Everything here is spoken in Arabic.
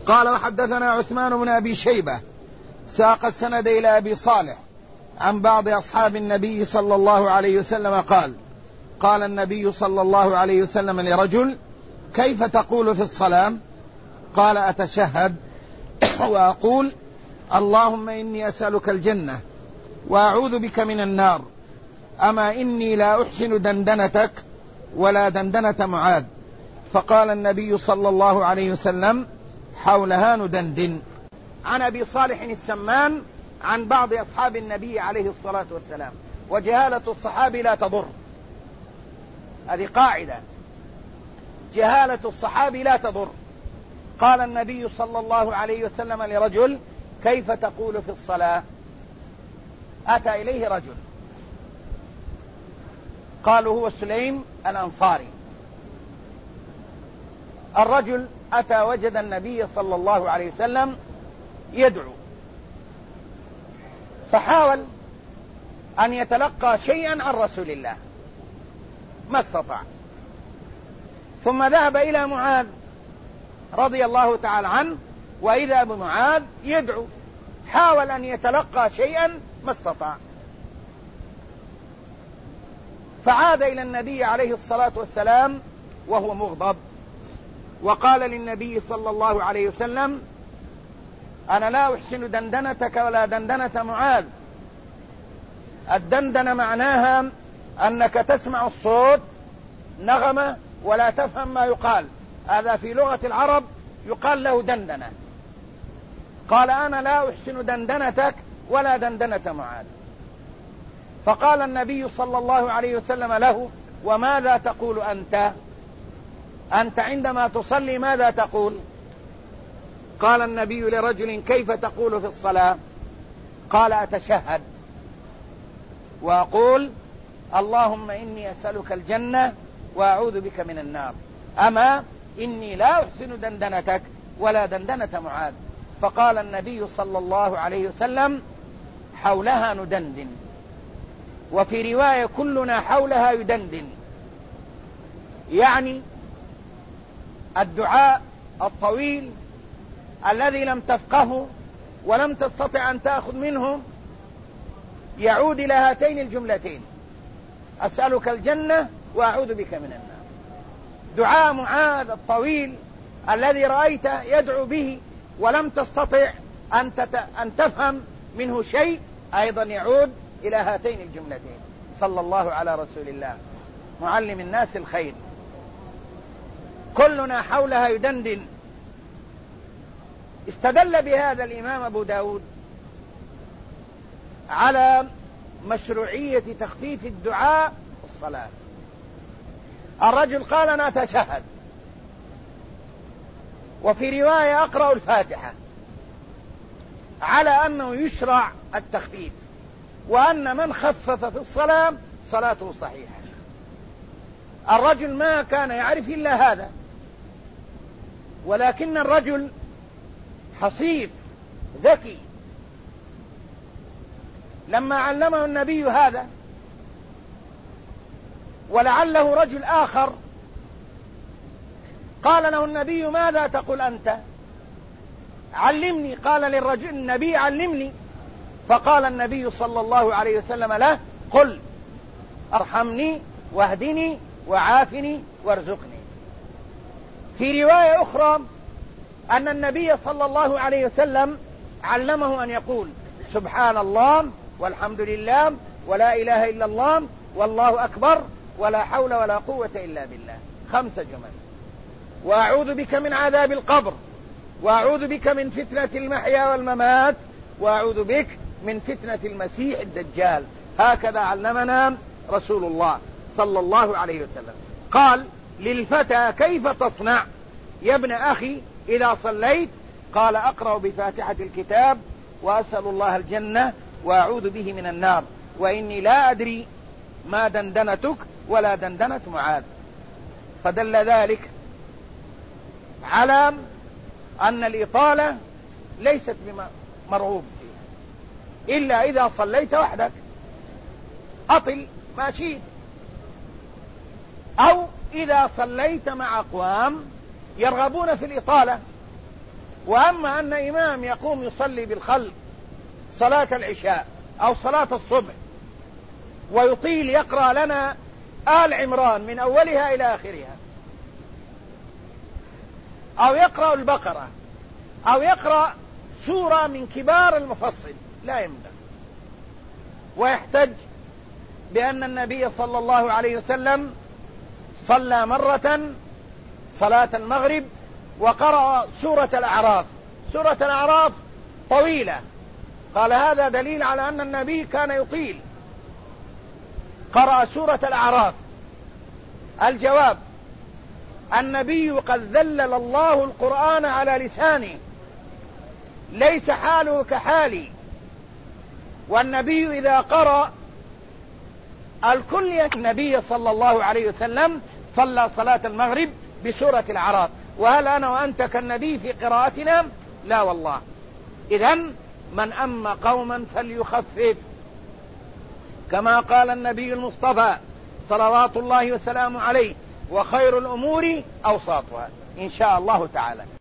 قال وحدثنا عثمان بن أبي شيبة ساق السند إلى أبي صالح عن بعض أصحاب النبي صلى الله عليه وسلم قال قال النبي صلى الله عليه وسلم لرجل كيف تقول في الصلاة؟ قال أتشهد وأقول اللهم إني أسألك الجنة وأعوذ بك من النار، أما إني لا أحسن دندنتك ولا دندنة معاذ. فقال النبي صلى الله عليه وسلم حولها ندندن. عن أبي صالح السمان عن بعض أصحاب النبي عليه الصلاة والسلام. وجهالة الصحابي لا تضر، هذه قاعدة، جهالة الصحابي لا تضر. قال النبي صلى الله عليه وسلم لرجل كيف تقول في الصلاة؟ أتى إليه رجل قالوا هو سليم الأنصاري. الرجل أتى وجد النبي صلى الله عليه وسلم يدعو، فحاول أن يتلقى شيئا عن رسول الله ما استطاع، ثم ذهب إلى معاذ رضي الله تعالى عنه، وإذا بمعاذ يدعو، حاول أن يتلقى شيئا ما استطاع، فعاد إلى النبي عليه الصلاة والسلام وهو مغضب، وقال للنبي صلى الله عليه وسلم أنا لا أحسن دندنتك ولا دندنة معاذ. الدندنة معناها أنك تسمع الصوت نغمة ولا تفهم ما يقال، هذا في لغة العرب يقال له دندنة. قال أنا لا أحسن دندنتك ولا دندنة معاذ. فقال النبي صلى الله عليه وسلم له وماذا تقول أنت عندما تصلي ماذا تقول؟ قال النبي لرجل كيف تقول في الصلاة؟ قال أتشهد وأقول اللهم إني أسألك الجنة وأعوذ بك من النار، أما إني لا أحسن دندنتك ولا دندنة معاذ. فقال النبي صلى الله عليه وسلم حولها ندندن، وفي رواية كلنا حولها يدندن، يعني الدعاء الطويل الذي لم تفقهه ولم تستطع أن تأخذ منه يعود إلى هاتين الجملتين أسألك الجنة وأعوذ بك من النار. دعاء معاذ الطويل الذي رأيت يدعو به ولم تستطع أن تفهم منه شيء أيضا يعود إلى هاتين الجملتين. صلى الله على رسول الله معلم الناس الخير. كلنا حولها يدندن. استدل بهذا الإمام أبو داود على مشروعية تخفيف الدعاء في الصلاة. الرجل قال أنا أتشهد، وفي رواية أقرأ الفاتحة، على أنه يشرع التخفيف، وأن من خفف في الصلاة صلاته صحيحة. الرجل ما كان يعرف إلا هذا، ولكن الرجل حصيف ذكي، لما علمه النبي هذا، ولعله رجل آخر قال له النبي ماذا تقول أنت؟ علمني. قال للرجل النبي علمني، فقال النبي صلى الله عليه وسلم له قل ارحمني واهدني وعافني وارزقني. في رواية أخرى أن النبي صلى الله عليه وسلم علمه أن يقول سبحان الله والحمد لله ولا إله إلا الله والله أكبر ولا حول ولا قوة إلا بالله، 5 جمل. وأعوذ بك من عذاب القبر، وأعوذ بك من فتنة المحيا والممات، وأعوذ بك من فتنة المسيح الدجال. هكذا علمنا رسول الله صلى الله عليه وسلم. قال للفتى كيف تصنع يا ابن أخي إذا صليت؟ قال أقرأ بفاتحة الكتاب وأسأل الله الجنة وأعوذ به من النار، وإني لا أدري ما دندنتك ولا دندنة معاذ. فدل ذلك على أن الإطالة ليست بمرغوب فيها إلا إذا صليت وحدك، أطل ما شئت، أو إذا صليت مع أقوام يرغبون في الإطالة وأما أن إمام يقوم يصلي بالخلق صلاة العشاء أو صلاة الصبح ويطيل يقرأ لنا آل عمران من أولها إلى آخرها، أو يقرأ البقرة، أو يقرأ سورة من كبار المفصل، لا ينبغي. ويحتج بأن النبي صلى الله عليه وسلم صلى مرة صلاة المغرب وقرأ سورة الأعراف. سورة الأعراف طويلة، قال هذا دليل على أن النبي كان يطيل، قرأ سورة الأعراف. الجواب: النبي قد ذلل الله القرآن على لسانه، ليس حاله كحالي. والنبي إذا قرأ الكل، النبي صلى الله عليه وسلم صلى صلاة المغرب بسورة الأعراف. وهل أنا وأنت كالنبي في قراءتنا؟ لا والله. إذن من أم قوما فليخفف، كما قال النبي المصطفى صلوات الله وسلامه عليه: وخير الأمور أوساطها، إن شاء الله تعالى.